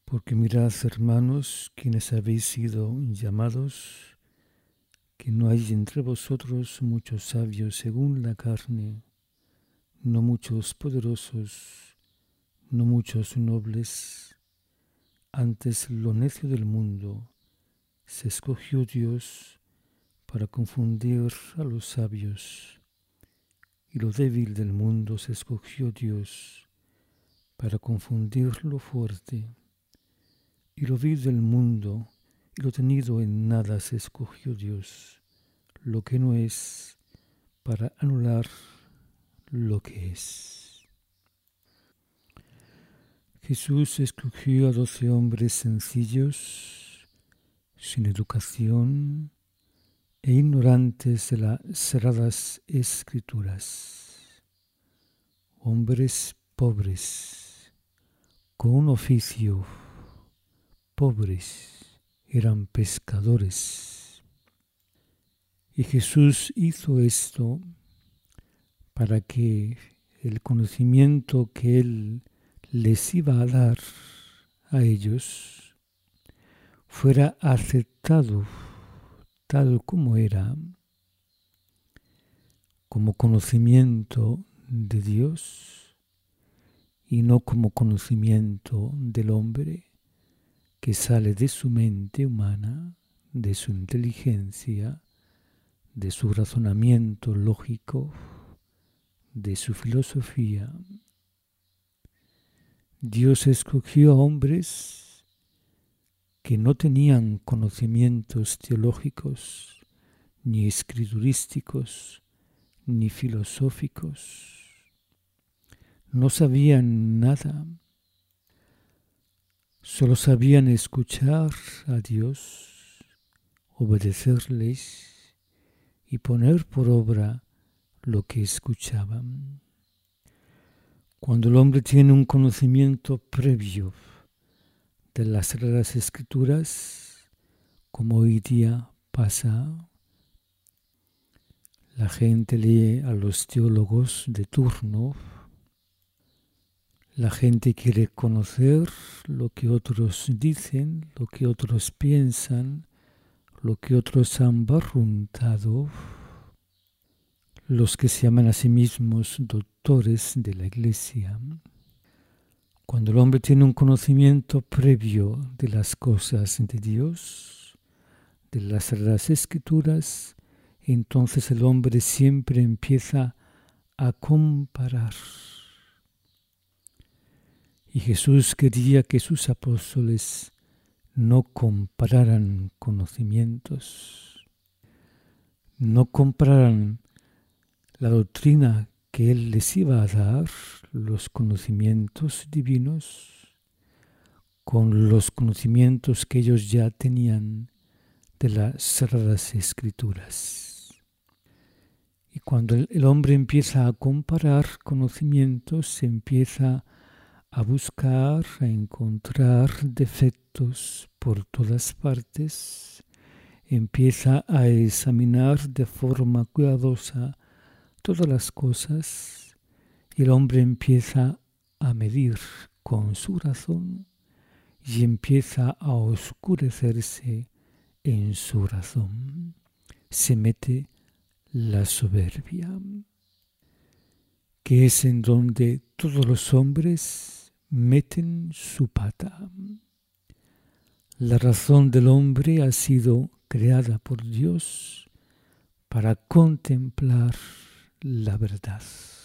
Porque mirad, hermanos, quienes habéis sido llamados, que no hay entre vosotros muchos sabios según la carne, no muchos poderosos, no muchos nobles. Antes lo necio del mundo se escogió Dios para confundir a los sabios, y lo débil del mundo se escogió Dios para confundir lo fuerte. Y lo vil del mundo y lo tenido en nada se escogió Dios, lo que no es, para anular lo que es. Jesús escogió a 12 hombres sencillos, sin educación e ignorantes de las sagradas escrituras. Hombres pobres, con un oficio, pobres, eran pescadores. Y Jesús hizo esto para que el conocimiento que Él les iba a dar a ellos fuera aceptado tal como era, como conocimiento de Dios y no como conocimiento del hombre que sale de su mente humana, de su inteligencia, de su razonamiento lógico, de su filosofía. Dios escogió a hombres que no tenían conocimientos teológicos, ni escriturísticos, ni filosóficos. No sabían nada. Solo sabían escuchar a Dios, obedecerles y poner por obra lo que escuchaban. Cuando el hombre tiene un conocimiento previo de las Sagradas Escrituras, como hoy día pasa, la gente lee a los teólogos de turno. La gente quiere conocer lo que otros dicen, lo que otros piensan, lo que otros han barruntado. Los que se llaman a sí mismos doctores de la Iglesia. Cuando el hombre tiene un conocimiento previo de las cosas de Dios, de las Sagradas Escrituras, entonces el hombre siempre empieza a comparar. Y Jesús quería que sus apóstoles no compararan conocimientos, no compararan la doctrina que Él les iba a dar, los conocimientos divinos, con los conocimientos que ellos ya tenían de las Sagradas Escrituras. Y cuando el hombre empieza a comparar conocimientos, se empieza a buscar, a encontrar defectos por todas partes, empieza a examinar de forma cuidadosa todas las cosas y el hombre empieza a medir con su razón y empieza a oscurecerse en su razón. Se mete la soberbia, que es en donde todos los hombres meten su pata. La razón del hombre ha sido creada por Dios para contemplar la verdad.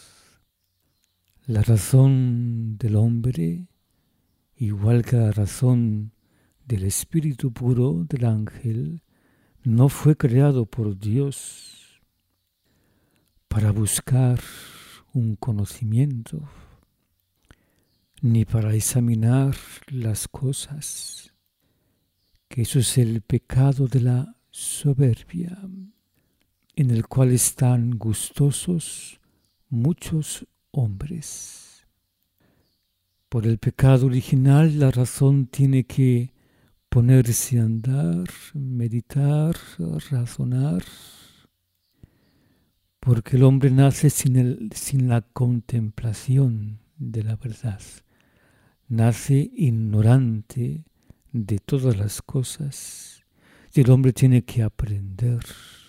La razón del hombre, igual que la razón del espíritu puro del ángel, no fue creado por Dios para buscar un conocimiento, ni para examinar las cosas, que eso es el pecado de la soberbia, en el cual están gustosos muchos hombres. Por el pecado original, la razón tiene que ponerse a andar, meditar, razonar, porque el hombre nace sin la contemplación de la verdad. nace ignorante de todas las cosas y el hombre tiene que aprender.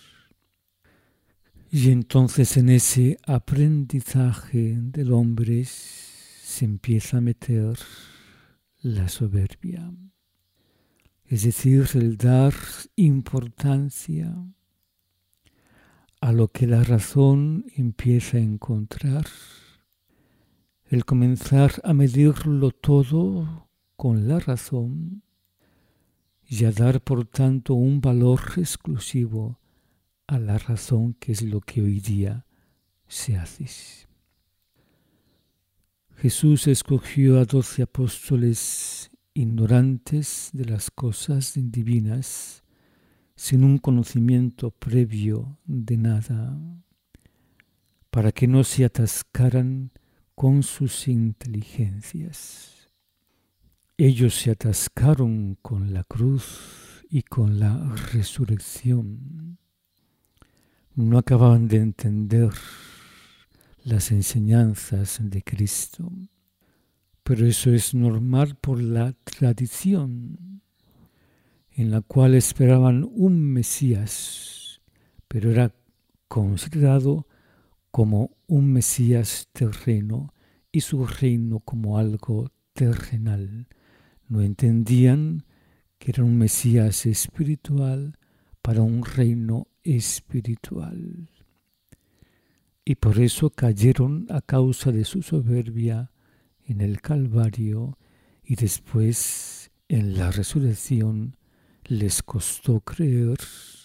Y entonces en ese aprendizaje del hombre se empieza a meter la soberbia. Es decir, el dar importancia a lo que la razón empieza a encontrar, el comenzar a medirlo todo con la razón y a dar por tanto un valor exclusivo a la razón, que es lo que hoy día se hace. Jesús escogió a 12 apóstoles ignorantes de las cosas divinas, sin un conocimiento previo de nada, para que no se atascaran con sus inteligencias. Ellos se atascaron con la cruz y con la resurrección. No acababan de entender las enseñanzas de Cristo, pero eso es normal por la tradición, en la cual esperaban un Mesías, pero era considerado como un Mesías terreno y su reino como algo terrenal. No entendían que era un Mesías espiritual para un reino espiritual. Y por eso cayeron a causa de su soberbia en el Calvario y después en la resurrección les costó creer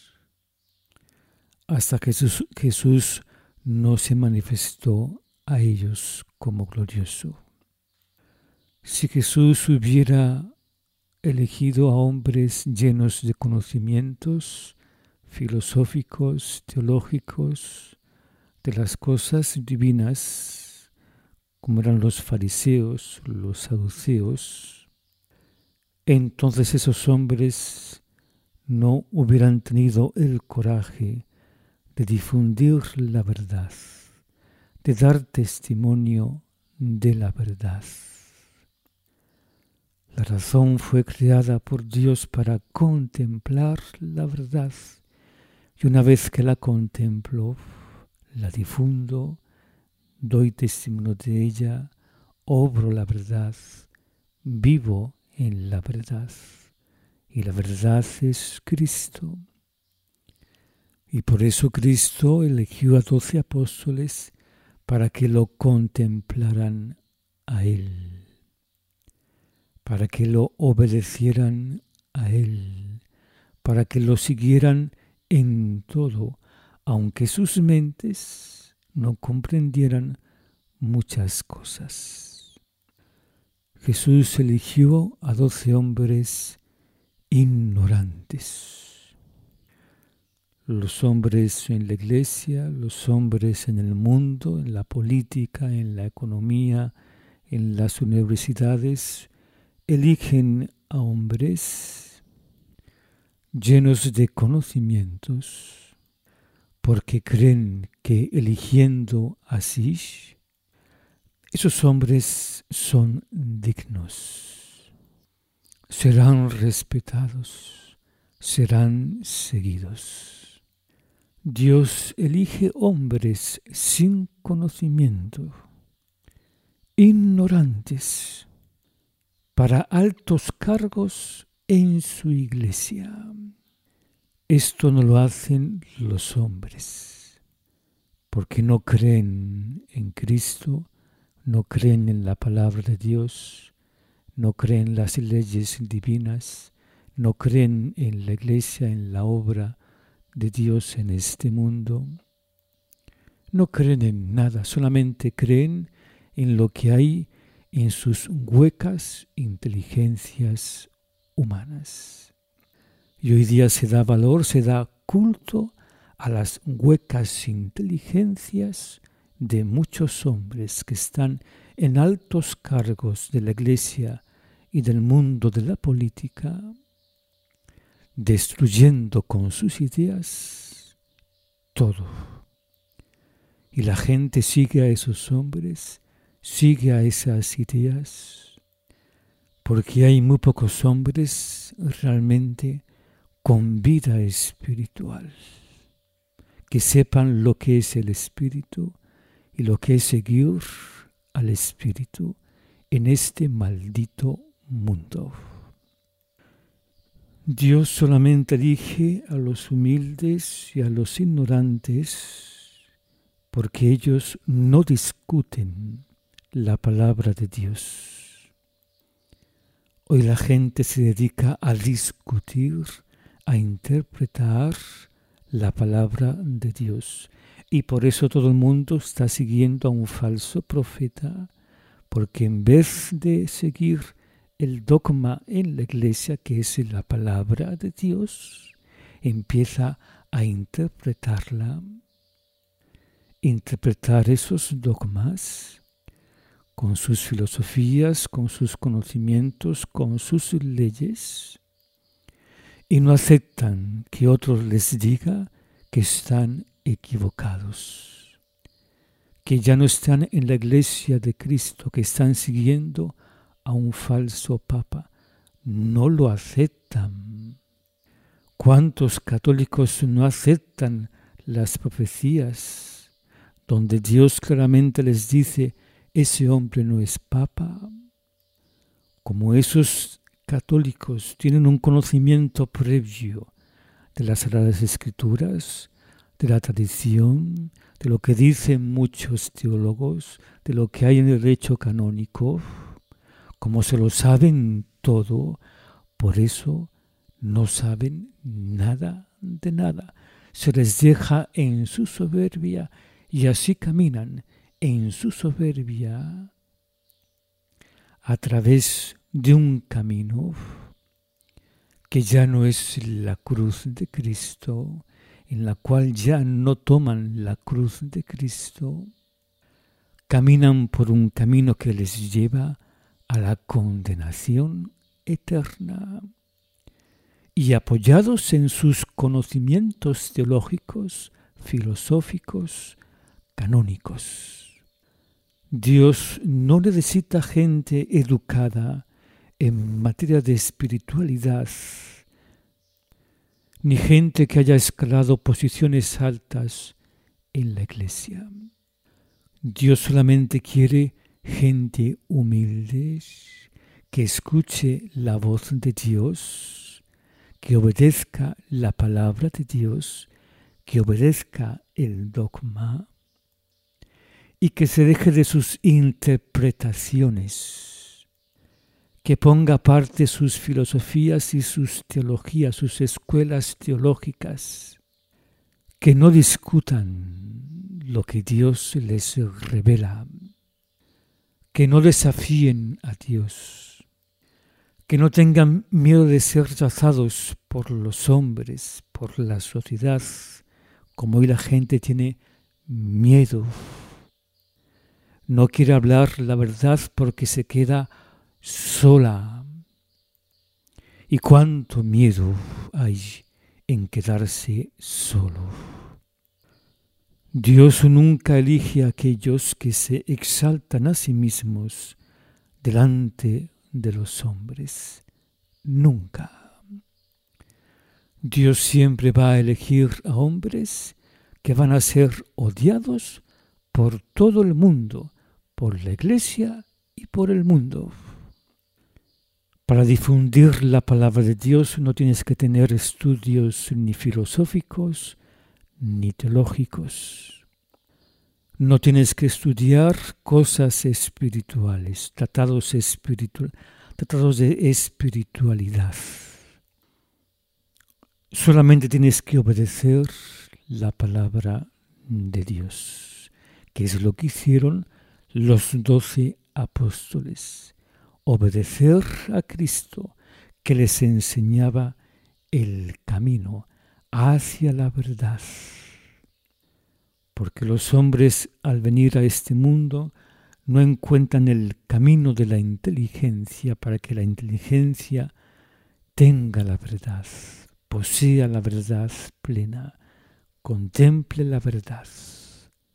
hasta que Jesús no se manifestó a ellos como glorioso. Si Jesús hubiera elegido a hombres llenos de conocimientos filosóficos, teológicos, de las cosas divinas, como eran los fariseos, los saduceos, entonces esos hombres no hubieran tenido el coraje de difundir la verdad, de dar testimonio de la verdad. La razón fue creada por Dios para contemplar la verdad, y una vez que la contemplo, la difundo, doy testimonio de ella, obro la verdad, vivo en la verdad. Y la verdad es Cristo. Y por eso Cristo eligió a 12 apóstoles para que lo contemplaran a Él, para que lo obedecieran a Él, para que lo siguieran en todo, aunque sus mentes no comprendieran muchas cosas. Jesús eligió a 12 hombres ignorantes. Los hombres en la iglesia, los hombres en el mundo, en la política, en la economía, en las universidades, eligen a hombres llenos de conocimientos, porque creen que eligiendo así, esos hombres son dignos, serán respetados, serán seguidos. Dios elige hombres sin conocimiento, ignorantes, para altos cargos en su iglesia. Esto no lo hacen los hombres, porque no creen en Cristo, no creen en la palabra de Dios, no creen en las leyes divinas, no creen en la iglesia, en la obra de Dios en este mundo. No creen en nada, solamente creen en lo que hay en sus huecas inteligencias humanas. Y hoy día se da valor, se da culto a las huecas inteligencias de muchos hombres que están en altos cargos de la iglesia y del mundo de la política, destruyendo con sus ideas todo. Y la gente sigue a esos hombres, sigue a esas ideas, porque hay muy pocos hombres realmente con vida espiritual, que sepan lo que es el Espíritu y lo que es seguir al Espíritu en este maldito mundo. Dios solamente elige a los humildes y a los ignorantes porque ellos no discuten la palabra de Dios. Hoy la gente se dedica a discutir, a interpretar la palabra de Dios. Y por eso todo el mundo está siguiendo a un falso profeta, porque en vez de seguir el dogma en la iglesia, que es la palabra de Dios, empieza a interpretarla, interpretar esos dogmas con sus filosofías, con sus conocimientos, con sus leyes, y no aceptan que otros les diga que están equivocados, que ya no están en la iglesia de Cristo, que están siguiendo a un falso papa. No lo aceptan. ¿Cuántos católicos no aceptan las profecías donde Dios claramente les dice: ese hombre no es papa? Como esos católicos tienen un conocimiento previo de las Sagradas Escrituras, de la tradición, de lo que dicen muchos teólogos, de lo que hay en el derecho canónico, como se lo saben todo, por eso no saben nada de nada. Se les deja en su soberbia y así caminan en su soberbia a través de un camino que ya no es la cruz de Cristo, en la cual ya no toman la cruz de Cristo. Caminan por un camino que les lleva a la condenación eterna. Y apoyados en sus conocimientos teológicos, filosóficos, canónicos. Dios no necesita gente educada en materia de espiritualidad, ni gente que haya escalado posiciones altas en la iglesia. Dios solamente quiere gente humilde, que escuche la voz de Dios, que obedezca la palabra de Dios, que obedezca el dogma y que se deje de sus interpretaciones, que ponga aparte sus filosofías y sus teologías, sus escuelas teológicas, que no discutan lo que Dios les revela, que no desafíen a Dios, que no tengan miedo de ser rechazados por los hombres, por la sociedad, como hoy la gente tiene miedo. No quiere hablar la verdad porque se queda sola. ¿Y cuánto miedo hay en quedarse solo? Dios nunca elige a aquellos que se exaltan a sí mismos delante de los hombres. Nunca. Dios siempre va a elegir a hombres que van a ser odiados por todo el mundo, por la iglesia y por el mundo. Para difundir la palabra de Dios no tienes que tener estudios ni filosóficos ni teológicos. No tienes que estudiar cosas espirituales, tratados de espiritualidad. Solamente tienes que obedecer la palabra de Dios, que es lo que hicieron los 12 apóstoles. Obedecer a Cristo, que les enseñaba el camino hacia la verdad. Porque los hombres, al venir a este mundo, no encuentran el camino de la inteligencia para que la inteligencia tenga la verdad, posea la verdad plena, contemple la verdad.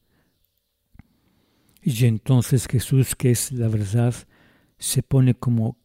Y entonces Jesús, que es la verdad, se pone como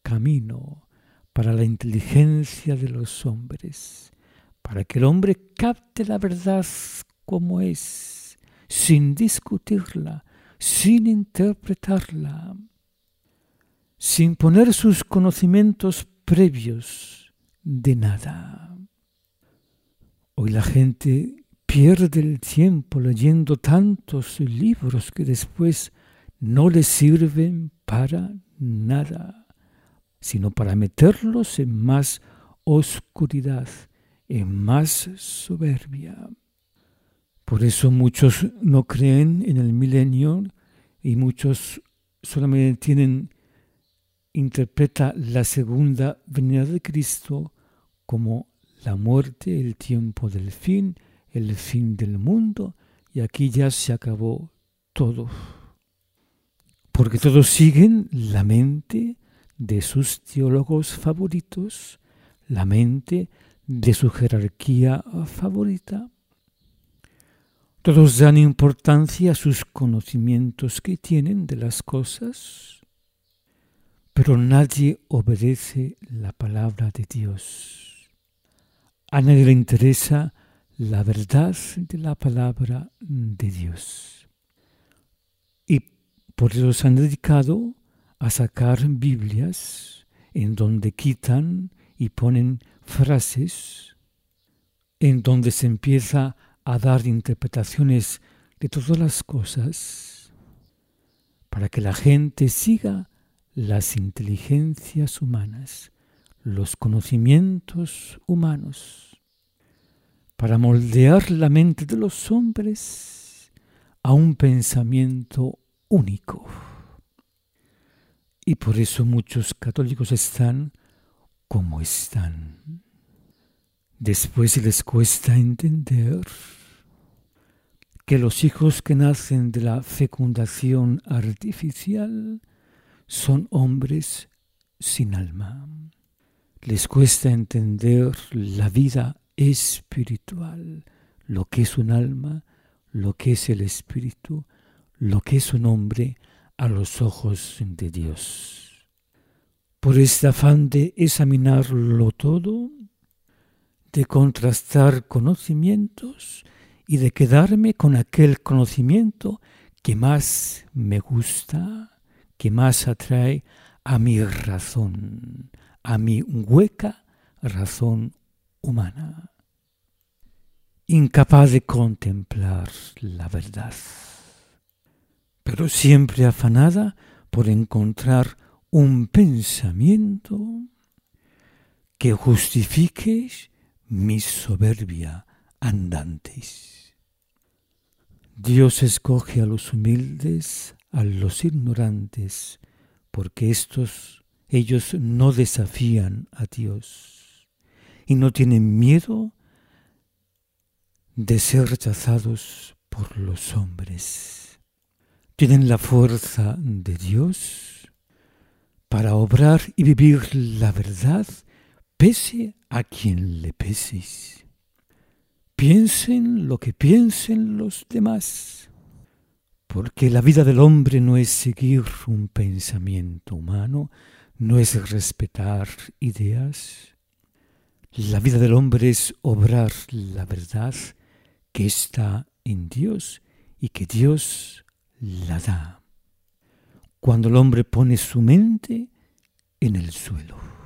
camino para la inteligencia de los hombres, para que el hombre capte la verdad como es, sin discutirla, sin interpretarla, sin poner sus conocimientos previos de nada. Hoy la gente pierde el tiempo leyendo tantos libros que después no les sirven para nada, sino para meterlos en más oscuridad, en más soberbia. Por eso muchos no creen en el milenio y muchos solamente interpreta la segunda venida de Cristo como la muerte, el tiempo del fin, el fin del mundo, y aquí ya se acabó todo. Porque todos siguen la mente de sus teólogos favoritos, la mente de su jerarquía favorita. Todos dan importancia a sus conocimientos que tienen de las cosas, pero nadie obedece la palabra de Dios. A nadie le interesa la verdad de la palabra de Dios. Y por eso se han dedicado a sacar Biblias en donde quitan y ponen frases, en donde se empieza a dar interpretaciones de todas las cosas, para que la gente siga las inteligencias humanas, los conocimientos humanos, para moldear la mente de los hombres a un pensamiento único. Y por eso muchos católicos están como están. Después les cuesta entender que los hijos que nacen de la fecundación artificial son hombres sin alma. Les cuesta entender la vida espiritual, lo que es un alma, lo que es el espíritu, lo que es un hombre a los ojos de Dios. Por este afán de examinarlo todo, de contrastar conocimientos y de quedarme con aquel conocimiento que más me gusta, que más atrae a mi razón, a mi hueca razón humana, incapaz de contemplar la verdad, pero siempre afanada por encontrar un pensamiento que justifique mi soberbia andantes. Dios escoge a los humildes, a los ignorantes, porque ellos no desafían a Dios y no tienen miedo de ser rechazados por los hombres. Tienen la fuerza de Dios para obrar y vivir la verdad pese a quien le peses. Piensen lo que piensen los demás, porque la vida del hombre no es seguir un pensamiento humano, no es respetar ideas. La vida del hombre es obrar la verdad que está en Dios y que Dios la da, cuando el hombre pone su mente en el suelo.